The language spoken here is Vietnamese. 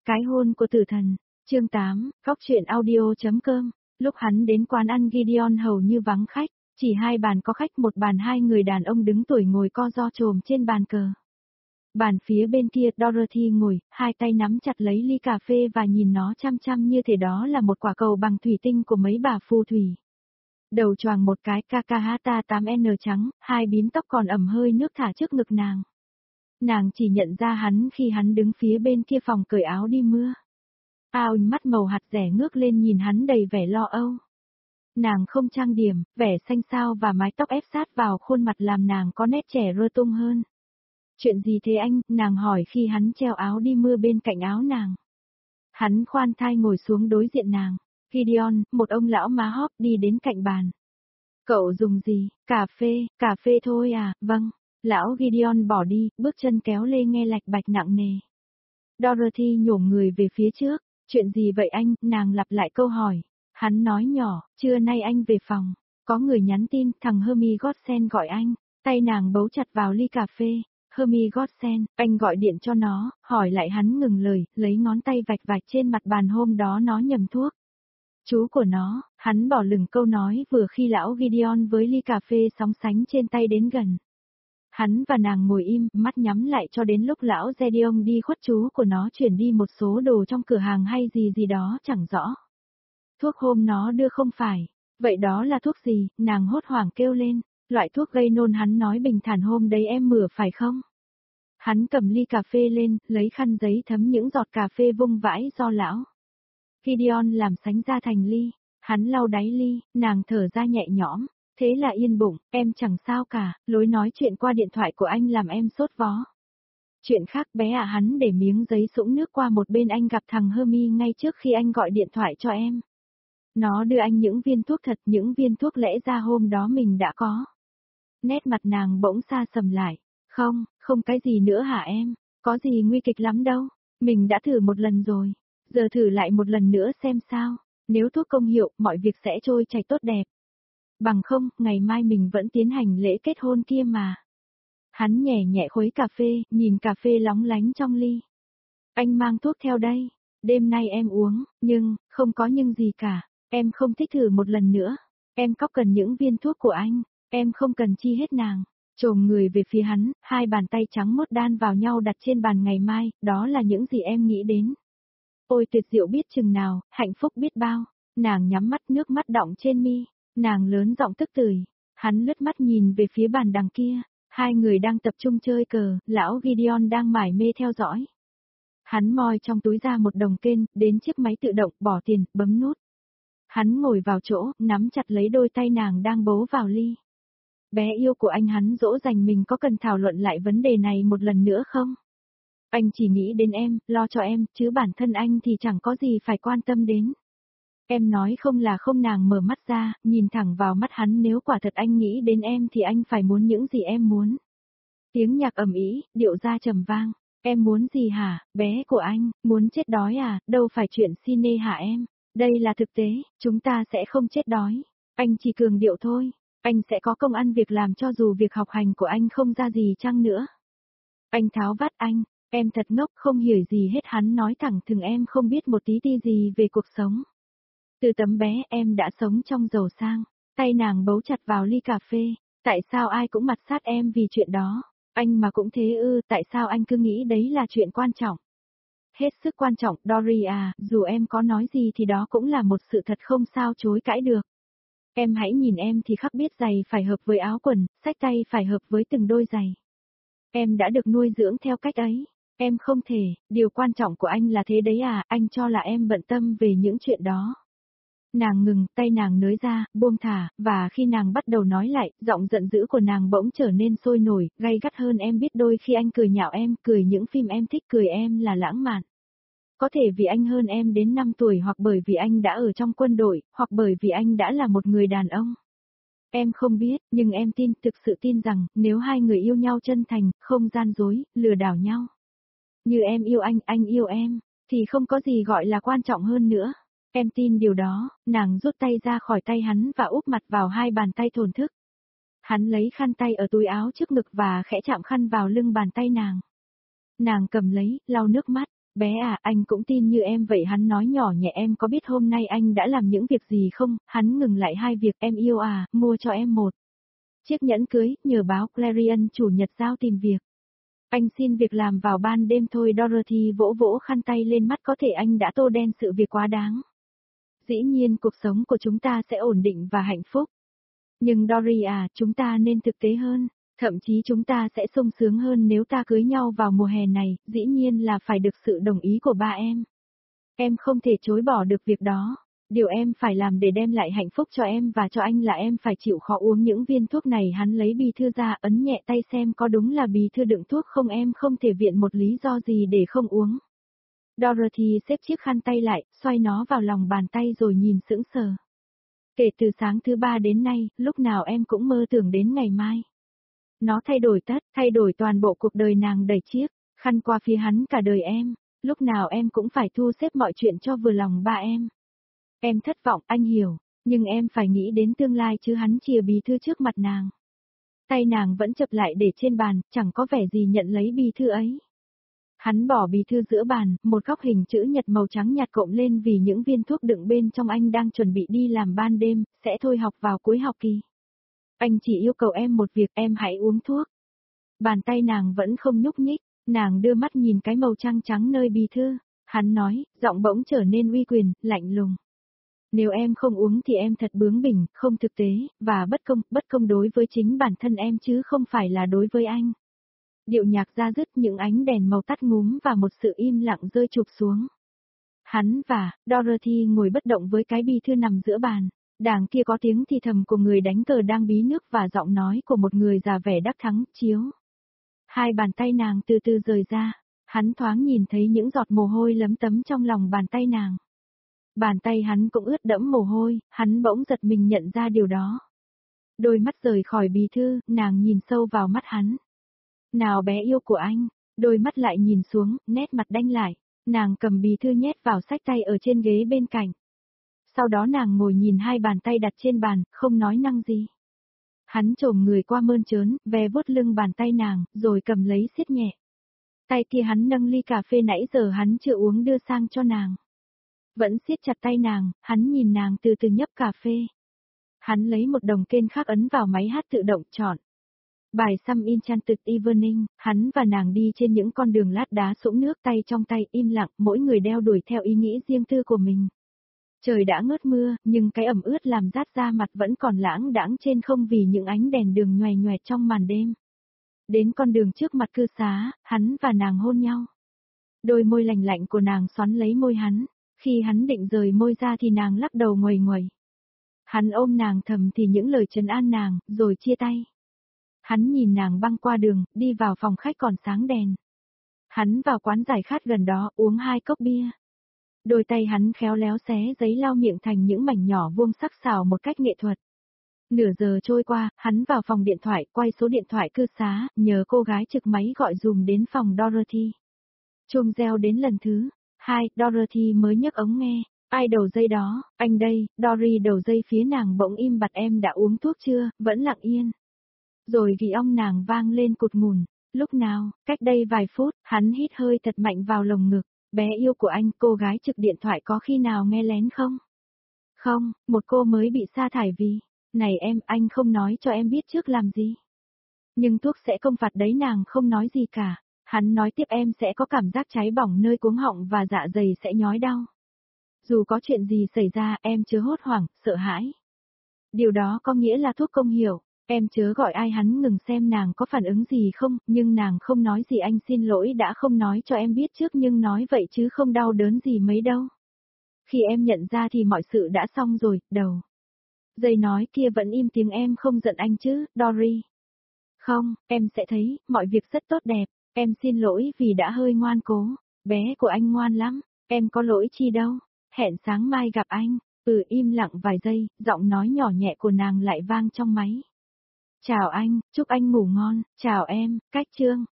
Cái hôn của tử thần, chương 8, Cóc truyện audio.com. Lúc hắn đến quán ăn Gideon hầu như vắng khách, chỉ hai bàn có khách, một bàn hai người đàn ông đứng tuổi ngồi co ro chồm trên bàn cờ. Bàn phía bên kia Dorothy ngồi, hai tay nắm chặt lấy ly cà phê và nhìn nó chăm chăm như thể đó là một quả cầu bằng thủy tinh của mấy bà phù thủy. Đầu choàng một cái Kakahata 8N trắng, hai bím tóc còn ẩm hơi nước thả trước ngực nàng. Nàng chỉ nhận ra hắn khi hắn đứng phía bên kia phòng cởi áo đi mưa. Mắt màu hạt rẻ ngước lên nhìn hắn đầy vẻ lo âu. Nàng không trang điểm, vẻ xanh xao và mái tóc ép sát vào khuôn mặt làm nàng có nét trẻ rơ tung hơn. Chuyện gì thế anh? Nàng hỏi khi hắn treo áo đi mưa bên cạnh áo nàng. Hắn khoan thai ngồi xuống đối diện nàng. Gideon, một ông lão má hóp đi đến cạnh bàn. Cậu dùng gì? Cà phê thôi à? Vâng. Lão Gideon bỏ đi, bước chân kéo lê nghe lạch bạch nặng nề. Dorothy nhổm người về phía trước. Chuyện gì vậy anh? Nàng lặp lại câu hỏi. Hắn nói nhỏ, trưa nay anh về phòng. Có người nhắn tin, thằng Hermie Godsen gọi anh. Tay nàng bấu chặt vào ly cà phê. Hermie Godsen, anh gọi điện cho nó, hỏi lại hắn ngừng lời, lấy ngón tay vạch vạch trên mặt bàn hôm đó nó nhầm thuốc. Chú của nó, hắn bỏ lửng câu nói vừa khi lão Gideon với ly cà phê sóng sánh trên tay đến gần. Hắn và nàng ngồi im, mắt nhắm lại cho đến lúc lão Gideon đi khuất chú của nó chuyển đi một số đồ trong cửa hàng hay gì gì đó chẳng rõ. Thuốc hôm nó đưa không phải. Vậy đó là thuốc gì? Nàng hốt hoảng kêu lên. Loại thuốc gây nôn hắn nói bình thản hôm đấy em mửa phải không? Hắn cầm ly cà phê lên, lấy khăn giấy thấm những giọt cà phê vung vãi do lão Gideon làm sánh ra thành ly. Hắn lau đáy ly, nàng thở ra nhẹ nhõm. Thế là yên bụng, em chẳng sao cả, lối nói chuyện qua điện thoại của anh làm em sốt vó. Chuyện khác bé à, hắn để miếng giấy sũng nước qua một bên, anh gặp thằng Hermie ngay trước khi anh gọi điện thoại cho em. Nó đưa anh những viên thuốc thật, những viên thuốc lẽ ra hôm đó mình đã có. Nét mặt nàng bỗng xa sầm lại. Không cái gì nữa hả em, có gì nguy kịch lắm đâu, mình đã thử một lần rồi, giờ thử lại một lần nữa xem sao, nếu thuốc công hiệu, mọi việc sẽ trôi chảy tốt đẹp. Bằng không, ngày mai mình vẫn tiến hành lễ kết hôn kia mà. Hắn nhẹ nhẹ khuấy cà phê, nhìn cà phê lóng lánh trong ly. Anh mang thuốc theo đây, đêm nay em uống, nhưng, không có nhưng gì cả, em không thích thử một lần nữa. Em có cần những viên thuốc của anh, em không cần chi hết. Nàng chồm người về phía hắn, hai bàn tay trắng mốt đan vào nhau đặt trên bàn. Ngày mai, đó là những gì em nghĩ đến. Ôi tuyệt diệu biết chừng nào, hạnh phúc biết bao. Nàng nhắm mắt, nước mắt đọng trên mi. Nàng lớn giọng tức tưởi. Hắn lướt mắt nhìn về phía bàn đằng kia. Hai người đang tập trung chơi cờ, lão Gideon đang mải mê theo dõi. Hắn moi trong túi ra một đồng kên, đến chiếc máy tự động, bỏ tiền, bấm nút. Hắn ngồi vào chỗ, nắm chặt lấy đôi tay nàng đang bấu vào ly. Bé yêu của anh, hắn dỗ dành mình, có cần thảo luận lại vấn đề này một lần nữa không? Anh chỉ nghĩ đến em, lo cho em, chứ bản thân anh thì chẳng có gì phải quan tâm đến. Em nói không là không. Nàng mở mắt ra, nhìn thẳng vào mắt hắn. Nếu quả thật anh nghĩ đến em thì anh phải muốn những gì em muốn. Tiếng nhạc ầm ĩ, điệu ra trầm vang. Em muốn gì hả, bé của anh, muốn chết đói à, đâu phải chuyện cine hả em? Đây là thực tế, chúng ta sẽ không chết đói. Anh chỉ cường điệu thôi. Anh sẽ có công ăn việc làm cho dù việc học hành của anh không ra gì chăng nữa. Anh tháo vát anh, em thật ngốc, không hiểu gì hết. Hắn nói thẳng thừng, em không biết một tí ti gì về cuộc sống. Từ tấm bé em đã sống trong giàu sang. Tay nàng bấu chặt vào ly cà phê. Tại sao ai cũng mặt sát em vì chuyện đó? Anh mà cũng thế ư? Tại sao anh cứ nghĩ đấy là chuyện quan trọng? Hết sức quan trọng, Dory à, dù em có nói gì thì đó cũng là một sự thật không sao chối cãi được. Em hãy nhìn em thì khắc biết giày phải hợp với áo quần, xách tay phải hợp với từng đôi giày. Em đã được nuôi dưỡng theo cách ấy. Em không thể, điều quan trọng của anh là thế đấy à, anh cho là em bận tâm về những chuyện đó. Nàng ngừng, tay nàng nới ra, buông thả, và khi nàng bắt đầu nói lại, giọng giận dữ của nàng bỗng trở nên sôi nổi, gay gắt hơn. Em biết đôi khi anh cười nhạo em, cười những phim em thích, cười em là lãng mạn. Có thể vì anh hơn em đến 5 tuổi, hoặc bởi vì anh đã ở trong quân đội, hoặc bởi vì anh đã là một người đàn ông. Em không biết, nhưng em tin, thực sự tin rằng, nếu hai người yêu nhau chân thành, không gian dối, lừa đảo nhau. Như em yêu anh yêu em, thì không có gì gọi là quan trọng hơn nữa. Em tin điều đó. Nàng rút tay ra khỏi tay hắn và úp mặt vào hai bàn tay thổn thức. Hắn lấy khăn tay ở túi áo trước ngực và khẽ chạm khăn vào lưng bàn tay nàng. Nàng cầm lấy, lau nước mắt. Bé à, anh cũng tin như em vậy, hắn nói nhỏ nhẹ. Em có biết hôm nay anh đã làm những việc gì không? Hắn ngừng lại. 2 việc em yêu à, mua cho em một chiếc nhẫn cưới, nhờ báo Clarion chủ nhật giao tìm việc. Anh xin việc làm vào ban đêm thôi. Dorothy vỗ vỗ khăn tay lên mắt, có thể anh đã tô đen sự việc quá đáng. Dĩ nhiên cuộc sống của chúng ta sẽ ổn định và hạnh phúc. Nhưng Dory à, chúng ta nên thực tế hơn. Thậm chí chúng ta sẽ sung sướng hơn nếu ta cưới nhau vào mùa hè này, dĩ nhiên là phải được sự đồng ý của ba em. Em không thể chối bỏ được việc đó. Điều em phải làm để đem lại hạnh phúc cho em và cho anh là em phải chịu khó uống những viên thuốc này. Hắn lấy bì thư ra, ấn nhẹ tay xem có đúng là bì thư đựng thuốc không. Em không thể viện một lý do gì để không uống. Dorothy xếp chiếc khăn tay lại, xoay nó vào lòng bàn tay rồi nhìn sững sờ. Kể từ sáng thứ 3 đến nay, lúc nào em cũng mơ tưởng đến ngày mai. Nó thay đổi thay đổi toàn bộ cuộc đời nàng. Đẩy chiếc khăn qua phía hắn. Cả đời em, lúc nào em cũng phải thu xếp mọi chuyện cho vừa lòng ba em. Em thất vọng, anh hiểu, nhưng em phải nghĩ đến tương lai chứ. Hắn chìa bì thư trước mặt nàng. Tay nàng vẫn chập lại để trên bàn, chẳng có vẻ gì nhận lấy bì thư ấy. Hắn bỏ bì thư giữa bàn, một góc hình chữ nhật màu trắng nhạt cộm lên vì những viên thuốc đựng bên trong. Anh đang chuẩn bị đi làm ban đêm, sẽ thôi học vào cuối học kỳ. Anh chỉ yêu cầu em một việc, em hãy uống thuốc. Bàn tay nàng vẫn không nhúc nhích, nàng đưa mắt nhìn cái màu trắng trắng nơi bì thư. Hắn nói, giọng bỗng trở nên uy quyền, lạnh lùng. Nếu em không uống thì em thật bướng bỉnh, không thực tế, và bất công đối với chính bản thân em chứ không phải là đối với anh. Điệu nhạc ra dứt, những ánh đèn màu tắt ngúm và một sự im lặng rơi chụp xuống. Hắn và Dorothy ngồi bất động với cái bì thư nằm giữa bàn. Đàng kia có tiếng thì thầm của người đánh cờ đang bí nước và giọng nói của một người già vẻ đắc thắng, chiếu. 2 bàn tay nàng từ từ rời ra, hắn thoáng nhìn thấy những giọt mồ hôi lấm tấm trong lòng bàn tay nàng. Bàn tay hắn cũng ướt đẫm mồ hôi, hắn bỗng giật mình nhận ra điều đó. Đôi mắt rời khỏi bì thư, nàng nhìn sâu vào mắt hắn. Nào bé yêu của anh, đôi mắt lại nhìn xuống, nét mặt đanh lại. Nàng cầm bì thư nhét vào xách tay ở trên ghế bên cạnh. Sau đó nàng ngồi nhìn 2 bàn tay đặt trên bàn, không nói năng gì. Hắn chồm người qua mơn trớn, ve vuốt lưng bàn tay nàng, rồi cầm lấy siết nhẹ. Tay kia hắn nâng ly cà phê nãy giờ hắn chưa uống đưa sang cho nàng. Vẫn siết chặt tay nàng, hắn nhìn nàng từ từ nhấp cà phê. Hắn lấy một đồng kên khác ấn vào máy hát tự động, chọn bài Some Enchanted Evening. Hắn và nàng đi trên những con đường lát đá sũng nước, tay trong tay, im lặng, mỗi người đeo đuổi theo ý nghĩ riêng tư của mình. Trời đã ngớt mưa, nhưng cái ẩm ướt làm rát da mặt vẫn còn lãng đãng trên không vì những ánh đèn đường nhoè nhoẹt trong màn đêm. Đến con đường trước mặt cư xá, hắn và nàng hôn nhau. Đôi môi lành lạnh của nàng xoắn lấy môi hắn. Khi hắn định rời môi ra thì nàng lắc đầu nguầy nguầy. Hắn ôm nàng thầm thì những lời trấn an nàng, rồi chia tay. Hắn nhìn nàng băng qua đường, đi vào phòng khách còn sáng đèn. Hắn vào quán giải khát gần đó, uống 2 cốc bia. Đôi tay hắn khéo léo xé giấy lau miệng thành những mảnh nhỏ vuông sắc sảo một cách nghệ thuật. Nửa giờ trôi qua, hắn vào phòng điện thoại, quay số điện thoại cư xá, nhờ cô gái trực máy gọi dùm đến phòng Dorothy. Chuông reo đến lần thứ 2, Dorothy mới nhấc ống nghe. Ai đầu dây đó, anh đây. Dory đầu dây phía nàng bỗng im bặt. Em đã uống thuốc chưa? Vẫn lặng yên. Rồi ghi ong nàng vang lên cụt ngùn. Lúc nào? Cách đây vài phút. Hắn hít hơi thật mạnh vào lồng ngực. Bé yêu của anh, cô gái trực điện thoại có khi nào nghe lén không? Không, một cô mới bị sa thải vì. Này em, anh không nói cho em biết trước làm gì. Nhưng thuốc sẽ công phạt đấy. Nàng không nói gì cả. Hắn nói tiếp, em sẽ có cảm giác cháy bỏng nơi cuống họng và dạ dày sẽ nhói đau. Dù có chuyện gì xảy ra, em chớ hốt hoảng, sợ hãi. Điều đó có nghĩa là thuốc công hiệu. Em chớ gọi ai. Hắn ngừng xem nàng có phản ứng gì không, nhưng nàng không nói gì. Anh xin lỗi đã không nói cho em biết trước, nhưng nói vậy chứ không đau đớn gì mấy đâu. Khi em nhận ra thì mọi sự đã xong rồi. Đầu dây nói kia vẫn im tiếng. Em không giận anh chứ, Dory? Không, em sẽ thấy, mọi việc rất tốt đẹp. Em xin lỗi vì đã hơi ngoan cố. Bé của anh ngoan lắm, em có lỗi chi đâu. Hẹn sáng mai gặp anh. Im lặng vài giây, giọng nói nhỏ nhẹ của nàng lại vang trong máy. Chào anh, chúc anh ngủ ngon. Chào em, Cách Trương.